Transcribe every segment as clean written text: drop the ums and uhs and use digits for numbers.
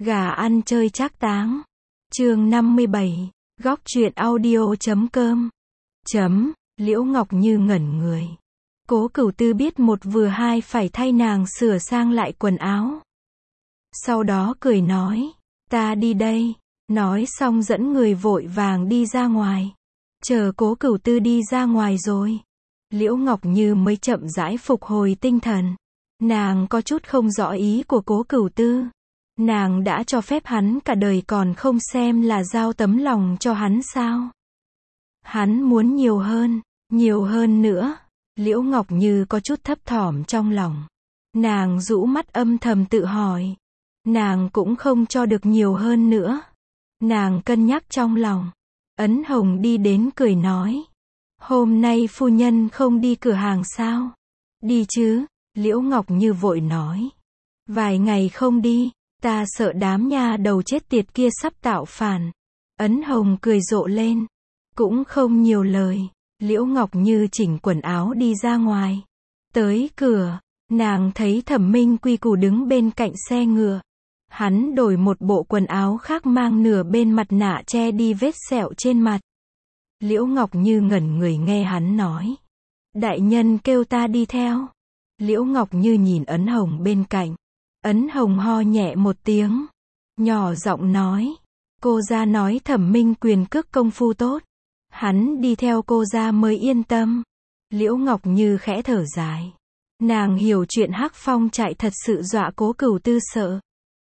Gà ăn chơi trác táng. Chương 57. Góc truyện audio.com. Liễu Ngọc Như ngẩn người. Cố Cửu Tư biết một vừa hai phải thay nàng sửa sang lại quần áo. Sau đó cười nói, ta đi đây. Nói xong dẫn người vội vàng đi ra ngoài. Chờ Cố Cửu Tư đi ra ngoài rồi, Liễu Ngọc Như mới chậm rãi phục hồi tinh thần. Nàng có chút không rõ ý của Cố Cửu Tư. Nàng đã cho phép hắn cả đời còn không xem là giao tấm lòng cho hắn sao? Hắn muốn nhiều hơn nữa. Liễu Ngọc Như có chút thấp thỏm trong lòng. Nàng rũ mắt âm thầm tự hỏi. Nàng cũng không cho được nhiều hơn nữa. Nàng cân nhắc trong lòng. Ấn Hồng đi đến cười nói. Hôm nay phu nhân không đi cửa hàng sao? Đi chứ, Liễu Ngọc Như vội nói. Vài ngày không đi, ta sợ đám nha đầu chết tiệt kia sắp tạo phản. Ấn Hồng cười rộ lên. Cũng không nhiều lời, Liễu Ngọc Như chỉnh quần áo đi ra ngoài. Tới cửa, nàng thấy Thẩm Minh Quy Củ đứng bên cạnh xe ngựa. Hắn đổi một bộ quần áo khác mang nửa bên mặt nạ che đi vết sẹo trên mặt. Liễu Ngọc Như ngẩn người nghe hắn nói. Đại nhân kêu ta đi theo. Liễu Ngọc Như nhìn Ấn Hồng bên cạnh. Ấn Hồng ho nhẹ một tiếng. Nhỏ giọng nói. Cô gia nói Thẩm Minh quyền cước công phu tốt. Hắn đi theo cô gia mới yên tâm. Liễu Ngọc Như khẽ thở dài. Nàng hiểu chuyện Hắc Phong chạy thật sự dọa Cố Cửu Tư sợ.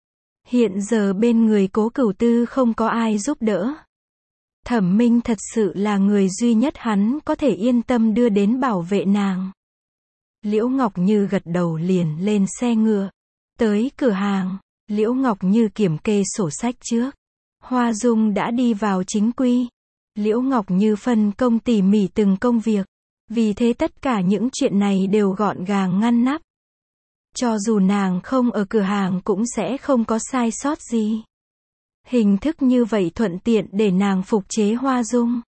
Hiện giờ bên người Cố Cửu Tư không có ai giúp đỡ. Thẩm Minh thật sự là người duy nhất hắn có thể yên tâm đưa đến bảo vệ nàng. Liễu Ngọc Như gật đầu liền lên xe ngựa. Tới cửa hàng, Liễu Ngọc Như kiểm kê sổ sách trước. Hoa Dung đã đi vào chính quy. Liễu Ngọc Như phân công tỉ mỉ từng công việc. Vì thế tất cả những chuyện này đều gọn gàng ngăn nắp. Cho dù nàng không ở cửa hàng cũng sẽ không có sai sót gì. Hình thức như vậy thuận tiện để nàng phục chế Hoa Dung.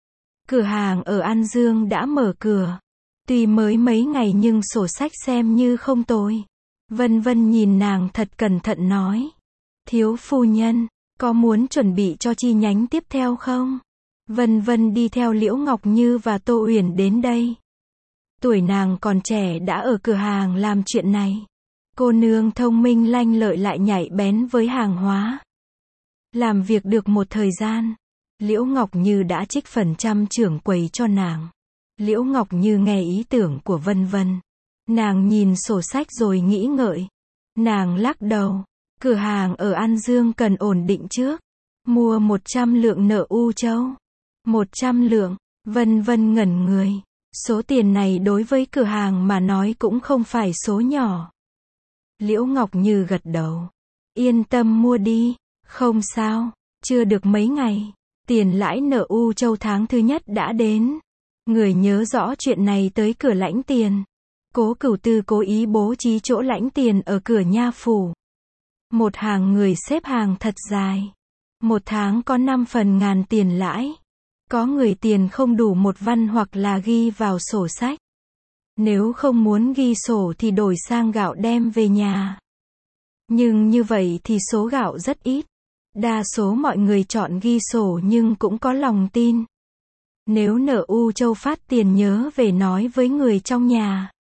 Cửa hàng ở An Dương đã mở cửa. Tuy mới mấy ngày nhưng sổ sách xem như không tồi. Vân Vân nhìn nàng thật cẩn thận nói. Thiếu phu nhân, có muốn chuẩn bị cho chi nhánh tiếp theo không? Vân Vân đi theo Liễu Ngọc Như và Tô Uyển đến đây. Tuổi nàng còn trẻ đã ở cửa hàng làm chuyện này. Cô nương thông minh lanh lợi lại nhạy bén với hàng hóa. Làm việc được một thời gian, Liễu Ngọc Như đã trích phần trăm trưởng quầy cho nàng. Liễu Ngọc Như nghe ý tưởng của Vân Vân. Nàng nhìn sổ sách rồi nghĩ ngợi. Nàng lắc đầu. Cửa hàng ở An Dương cần ổn định trước. Mua 100 lượng nợ U Châu. 100 lượng. Vân Vân ngẩn người. Số tiền này đối với cửa hàng mà nói cũng không phải số nhỏ. Liễu Ngọc Như gật đầu. Yên tâm mua đi. Không sao. Chưa được mấy ngày. Tiền lãi nợ U Châu tháng thứ nhất đã đến. Người nhớ rõ chuyện này tới cửa lãnh tiền. Cố Cửu Tư cố ý bố trí chỗ lãnh tiền ở cửa nha phủ. Một hàng người xếp hàng thật dài. Một tháng có 5 phần ngàn tiền lãi. Có người tiền không đủ một văn hoặc là ghi vào sổ sách. Nếu không muốn ghi sổ thì đổi sang gạo đem về nhà. Nhưng như vậy thì số gạo rất ít. Đa số mọi người chọn ghi sổ nhưng cũng có lòng tin. Nếu nợ U Châu phát tiền nhớ về nói với người trong nhà.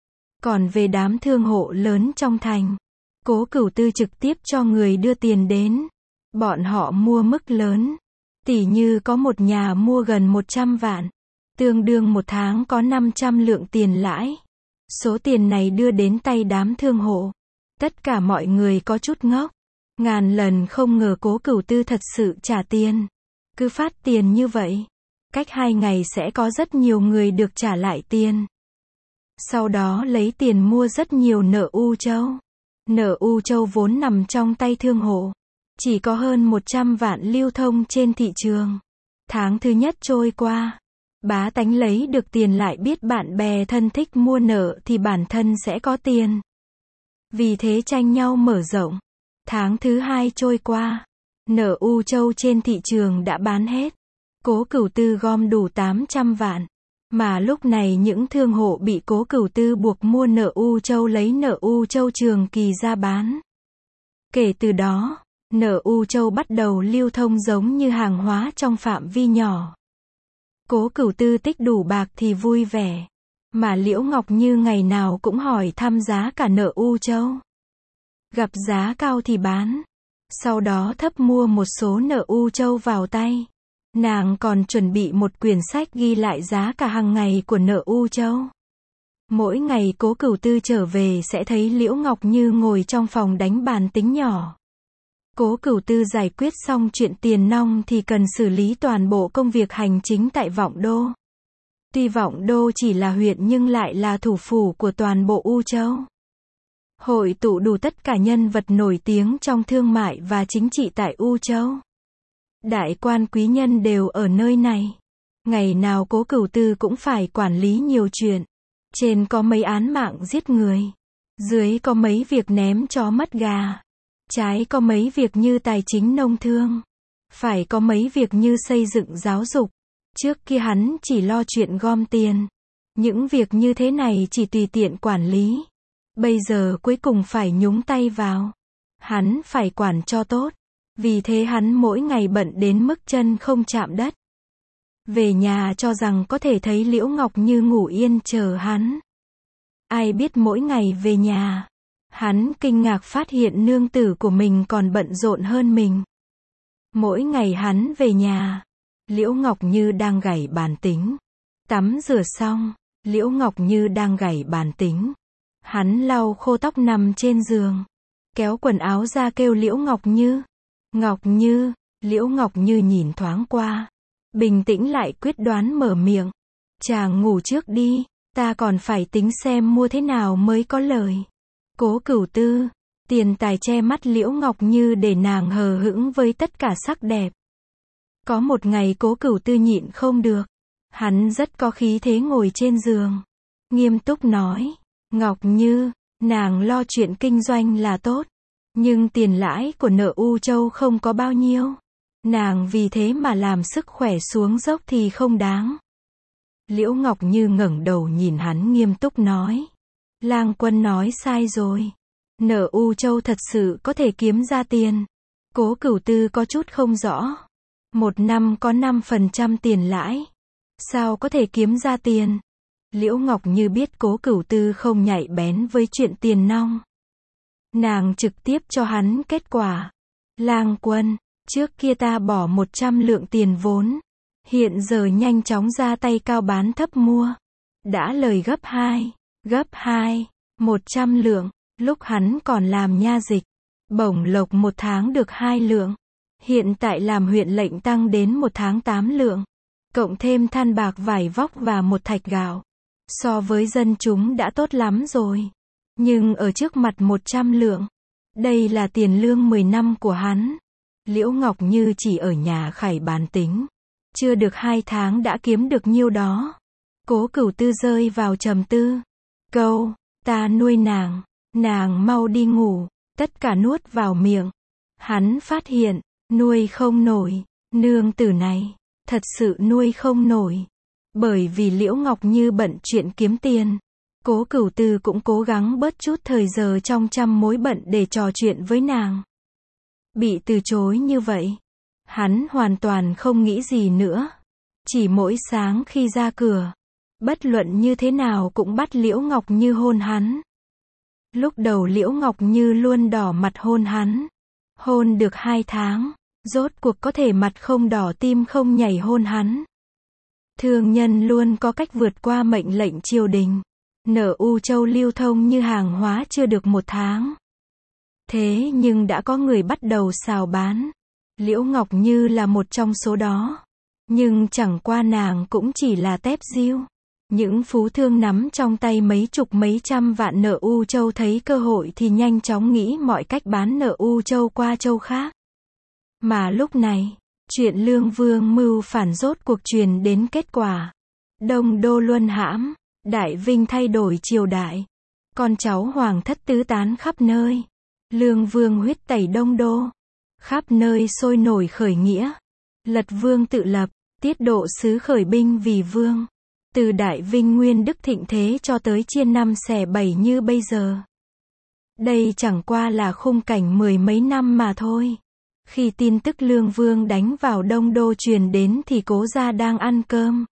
Còn về đám thương hộ lớn trong thành, Cố Cửu Tư trực tiếp cho người đưa tiền đến. Bọn họ mua mức lớn. Tỉ như có một nhà mua gần 100 vạn. Tương đương một tháng có 500 lượng tiền lãi. Số tiền này đưa đến tay đám thương hộ. Tất cả mọi người có chút ngốc. Ngàn lần không ngờ Cố Cửu Tư thật sự trả tiền. Cứ phát tiền như vậy. Cách 2 ngày sẽ có rất nhiều người được trả lại tiền. Sau đó lấy tiền mua rất nhiều nợ U Châu. Nợ U Châu vốn nằm trong tay thương hộ. Chỉ có hơn 100 vạn lưu thông trên thị trường. Tháng thứ nhất trôi qua. Bá tánh lấy được tiền lại biết bạn bè thân thích mua nợ thì bản thân sẽ có tiền. Vì thế tranh nhau mở rộng. Tháng thứ hai trôi qua. Nợ U Châu trên thị trường đã bán hết. Cố Cửu Tư gom đủ 800 vạn. Mà lúc này những thương hộ bị Cố Cửu Tư buộc mua nợ U Châu lấy nợ U Châu trường kỳ ra bán. Kể từ đó, Nở U Châu bắt đầu lưu thông giống như hàng hóa trong phạm vi nhỏ. Cố Cửu Tư tích đủ bạc thì vui vẻ. Mà Liễu Ngọc Như ngày nào cũng hỏi thăm giá cả nở U Châu. Gặp giá cao thì bán. Sau đó thấp mua một số nở U Châu vào tay. Nàng còn chuẩn bị một quyển sách ghi lại giá cả hàng ngày của nở U Châu. Mỗi ngày Cố Cửu Tư trở về sẽ thấy Liễu Ngọc Như ngồi trong phòng đánh bàn tính nhỏ. Cố Cửu Tư giải quyết xong chuyện tiền nong thì cần xử lý toàn bộ công việc hành chính tại Vọng Đô. Tuy Vọng Đô chỉ là huyện nhưng lại là thủ phủ của toàn bộ U Châu. Hội tụ đủ tất cả nhân vật nổi tiếng trong thương mại và chính trị tại U Châu. Đại quan quý nhân đều ở nơi này. Ngày nào Cố Cửu Tư cũng phải quản lý nhiều chuyện. Trên có mấy án mạng giết người. Dưới có mấy việc ném chó mất gà. Trái có mấy việc như tài chính nông thương. Phải có mấy việc như xây dựng giáo dục. Trước kia hắn chỉ lo chuyện gom tiền. Những việc như thế này chỉ tùy tiện quản lý. Bây giờ cuối cùng phải nhúng tay vào. Hắn phải quản cho tốt. Vì thế hắn mỗi ngày bận đến mức chân không chạm đất. Về nhà cho rằng có thể thấy Liễu Ngọc Như ngủ yên chờ hắn. Ai biết mỗi ngày về nhà, hắn kinh ngạc phát hiện nương tử của mình còn bận rộn hơn mình. Mỗi ngày hắn về nhà, Liễu Ngọc Như đang gảy bàn tính. Tắm rửa xong, Liễu Ngọc Như đang gảy bàn tính. Hắn lau khô tóc nằm trên giường, kéo quần áo ra kêu Liễu Ngọc Như. Ngọc Như, Liễu Ngọc Như nhìn thoáng qua. Bình tĩnh lại quyết đoán mở miệng. Chàng ngủ trước đi, ta còn phải tính xem mua thế nào mới có lời. Cố Cửu Tư, tiền tài che mắt Liễu Ngọc Như để nàng hờ hững với tất cả sắc đẹp. Có một ngày Cố Cửu Tư nhịn không được. Hắn rất có khí thế ngồi trên giường. Nghiêm túc nói, Ngọc Như, nàng lo chuyện kinh doanh là tốt. Nhưng tiền lãi của nợ U Châu không có bao nhiêu. Nàng vì thế mà làm sức khỏe xuống dốc thì không đáng. Liễu Ngọc Như ngẩng đầu nhìn hắn nghiêm túc nói. Lang Quân nói sai rồi. Nợ U Châu thật sự có thể kiếm ra tiền. Cố Cửu Tư có chút không rõ. Một năm có 5% tiền lãi. Sao có thể kiếm ra tiền? Liễu Ngọc Như biết Cố Cửu Tư không nhạy bén với chuyện tiền nong. Nàng trực tiếp cho hắn kết quả. Lang Quân, trước kia ta bỏ 100 lượng tiền vốn. Hiện giờ nhanh chóng ra tay cao bán thấp mua. Đã lời gấp 2, 100 lượng. Lúc hắn còn làm nha dịch, bổng lộc một tháng được 2 lượng. Hiện tại làm huyện lệnh tăng đến một tháng 8 lượng. Cộng thêm than bạc vải vóc và một thạch gạo. So với dân chúng đã tốt lắm rồi. Nhưng ở trước mặt 100 lượng. Đây là tiền lương 10 năm của hắn. Liễu Ngọc Như chỉ ở nhà khải bàn tính. Chưa được 2 tháng đã kiếm được nhiêu đó. Cố Cửu Tư rơi vào trầm tư. Câu, ta nuôi nàng. Nàng mau đi ngủ. Tất cả nuốt vào miệng. Hắn phát hiện, nuôi không nổi. Nương tử này, thật sự nuôi không nổi. Bởi vì Liễu Ngọc Như bận chuyện kiếm tiền. Cố Cửu Tư cũng cố gắng bớt chút thời giờ trong trăm mối bận để trò chuyện với nàng. Bị từ chối như vậy, hắn hoàn toàn không nghĩ gì nữa. Chỉ mỗi sáng khi ra cửa, bất luận như thế nào cũng bắt Liễu Ngọc Như hôn hắn. Lúc đầu Liễu Ngọc Như luôn đỏ mặt hôn hắn. Hôn được 2 tháng, rốt cuộc có thể mặt không đỏ tim không nhảy hôn hắn. Thương nhân luôn có cách vượt qua mệnh lệnh triều đình. Nợ U Châu lưu thông như hàng hóa chưa được 1 tháng. Thế nhưng đã có người bắt đầu xào bán. Liễu Ngọc Như là một trong số đó. Nhưng chẳng qua nàng cũng chỉ là tép diêu. Những phú thương nắm trong tay mấy chục mấy trăm vạn nợ U Châu thấy cơ hội thì nhanh chóng nghĩ mọi cách bán nợ U Châu qua châu khác. Mà lúc này, chuyện Lương Vương mưu phản rốt cuộc truyền đến kết quả. Đông Đô luân hãm, Đại Vinh thay đổi triều đại. Con cháu hoàng thất tứ tán khắp nơi. Lương Vương huyết tẩy Đông Đô. Khắp nơi sôi nổi khởi nghĩa. Lật Vương tự lập, Tiết Độ sứ khởi binh vì Vương. Từ Đại Vinh Nguyên Đức thịnh thế cho tới chia năm xẻ bảy như bây giờ. Đây chẳng qua là khung cảnh 10 mấy năm mà thôi. Khi tin tức Lương Vương đánh vào Đông Đô truyền đến thì Cố gia đang ăn cơm.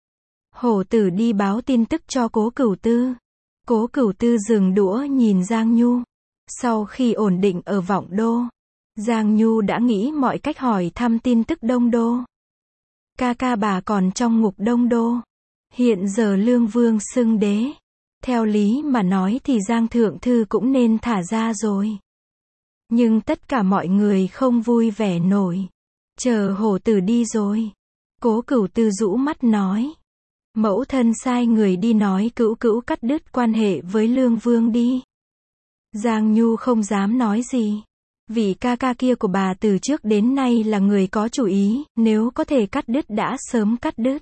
Hổ Tử đi báo tin tức cho Cố Cửu Tư. Cố Cửu Tư dừng đũa nhìn Giang Nhu. Sau khi ổn định ở Vọng Đô, Giang Nhu đã nghĩ mọi cách hỏi thăm tin tức Đông Đô. Ca ca bà còn trong ngục Đông Đô. Hiện giờ Lương Vương xưng đế. Theo lý mà nói thì Giang Thượng Thư cũng nên thả ra rồi. Nhưng tất cả mọi người không vui vẻ nổi. Chờ Hổ Tử đi rồi. Cố Cửu Tư rũ mắt nói. Mẫu thân sai người đi nói Cữu Cữu cắt đứt quan hệ với Lương Vương đi. Giang Nhu không dám nói gì. Vị ca ca kia của bà từ trước đến nay là người có chủ ý, nếu có thể cắt đứt đã sớm cắt đứt.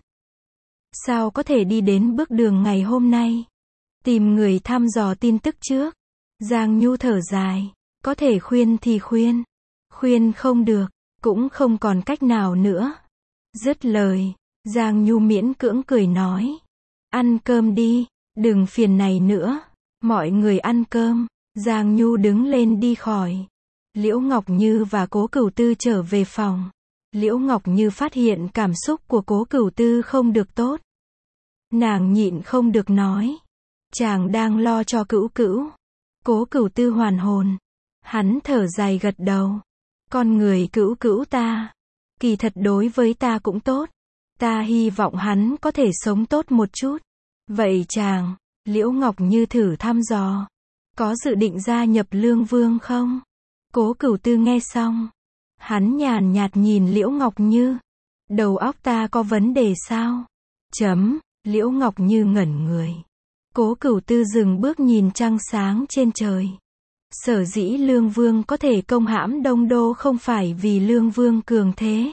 Sao có thể đi đến bước đường ngày hôm nay? Tìm người thăm dò tin tức trước. Giang Nhu thở dài. Có thể khuyên thì khuyên. Khuyên không được, cũng không còn cách nào nữa. Dứt lời, Giang Nhu miễn cưỡng cười nói. Ăn cơm đi, đừng phiền này nữa. Mọi người ăn cơm. Giang Nhu đứng lên đi khỏi. Liễu Ngọc Như và Cố Cửu Tư trở về phòng. Liễu Ngọc Như phát hiện cảm xúc của Cố Cửu Tư không được tốt. Nàng nhịn không được nói. Chàng đang lo cho Cữu Cữu. Cố Cửu Tư hoàn hồn. Hắn thở dài gật đầu. Con người Cữu Cữu ta, kỳ thật đối với ta cũng tốt. Ta hy vọng hắn có thể sống tốt một chút. Vậy chàng, Liễu Ngọc Như thử thăm dò. Có dự định gia nhập Lương Vương không? Cố Cửu Tư nghe xong. Hắn nhàn nhạt nhìn Liễu Ngọc Như. Đầu óc ta có vấn đề sao? Liễu Ngọc Như ngẩn người. Cố Cửu Tư dừng bước nhìn trăng sáng trên trời. Sở dĩ Lương Vương có thể công hãm Đông Đô không phải vì Lương Vương cường thế,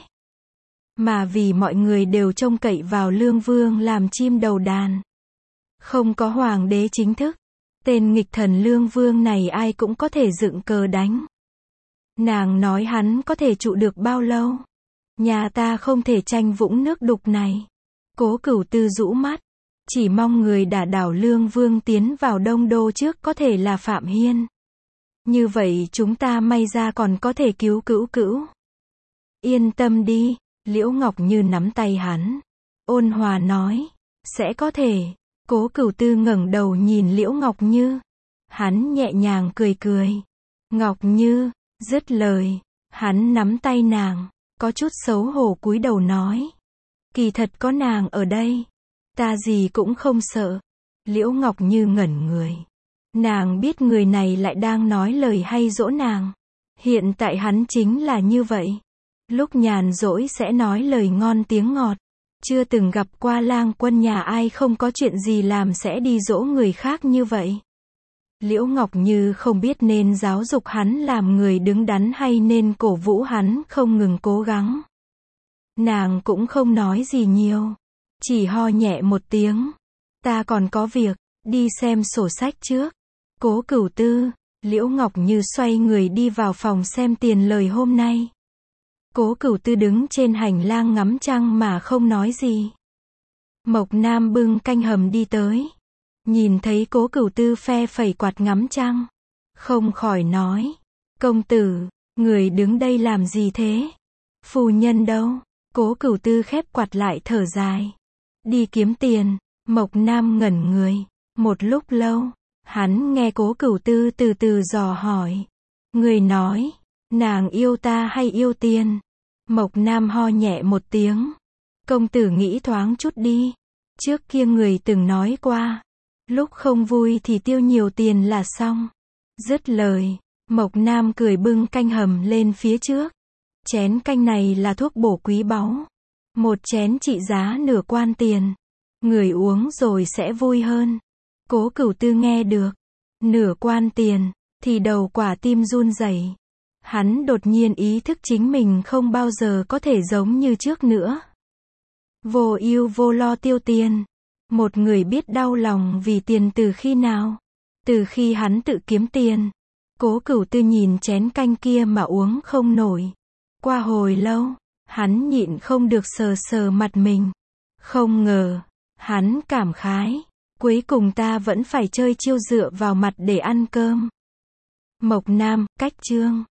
mà vì mọi người đều trông cậy vào Lương Vương làm chim đầu đàn. Không có hoàng đế chính thức, tên nghịch thần Lương Vương này ai cũng có thể dựng cờ đánh. Nàng nói hắn có thể trụ được bao lâu? Nhà ta không thể tranh vũng nước đục này. Cố Cửu Tư rũ mắt. Chỉ mong người đả đảo Lương Vương tiến vào Đông Đô trước có thể là Phạm Hiên. Như vậy chúng ta may ra còn có thể cứu Cữu Cữu. Yên tâm đi, Liễu Ngọc Như nắm tay hắn. Ôn hòa nói. Sẽ có thể. Cố Cửu Tư ngẩng đầu nhìn Liễu Ngọc Như. Hắn nhẹ nhàng cười cười. Ngọc Như, dứt lời. Hắn nắm tay nàng. Có chút xấu hổ cúi đầu nói. Kỳ thật có nàng ở đây. Ta gì cũng không sợ. Liễu Ngọc Như ngẩn người. Nàng biết người này lại đang nói lời hay dỗ nàng. Hiện tại hắn chính là như vậy. Lúc nhàn rỗi sẽ nói lời ngon tiếng ngọt. Chưa từng gặp qua lang quân nhà ai không có chuyện gì làm sẽ đi dỗ người khác như vậy. Liễu Ngọc Như không biết nên giáo dục hắn làm người đứng đắn hay nên cổ vũ hắn không ngừng cố gắng. Nàng cũng không nói gì nhiều. Chỉ ho nhẹ một tiếng. Ta còn có việc, đi xem sổ sách trước. Cố Cửu Tư, Liễu Ngọc Như xoay người đi vào phòng xem tiền lời hôm nay. Cố Cửu Tư đứng trên hành lang ngắm trăng mà không nói gì. Mộc Nam bưng canh hầm đi tới. Nhìn thấy Cố Cửu Tư phe phẩy quạt ngắm trăng. Không khỏi nói. Công tử, người đứng đây làm gì thế? Phu nhân đâu? Cố Cửu Tư khép quạt lại thở dài. Đi kiếm tiền. Mộc Nam ngẩn người. Một lúc lâu, hắn nghe Cố Cửu Tư từ từ dò hỏi. Người nói, nàng yêu ta hay yêu tiền? Mộc Nam ho nhẹ một tiếng. Công tử nghĩ thoáng chút đi. Trước kia người từng nói qua. Lúc không vui thì tiêu nhiều tiền là xong. Dứt lời, Mộc Nam cười bưng canh hầm lên phía trước. Chén canh này là thuốc bổ quý báu. Một chén trị giá nửa quan tiền. Người uống rồi sẽ vui hơn. Cố Cửu Tư nghe được. Nửa quan tiền, thì đầu quả tim run rẩy. Hắn đột nhiên ý thức chính mình không bao giờ có thể giống như trước nữa. Vô ưu vô lo tiêu tiền. Một người biết đau lòng vì tiền từ khi nào? Từ khi hắn tự kiếm tiền. Cố Cửu Tư nhìn chén canh kia mà uống không nổi. Qua hồi lâu, hắn nhịn không được sờ sờ mặt mình. Không ngờ, hắn cảm khái. Cuối cùng ta vẫn phải chơi chiêu dựa vào mặt để ăn cơm. Mộc Nam, cách chương.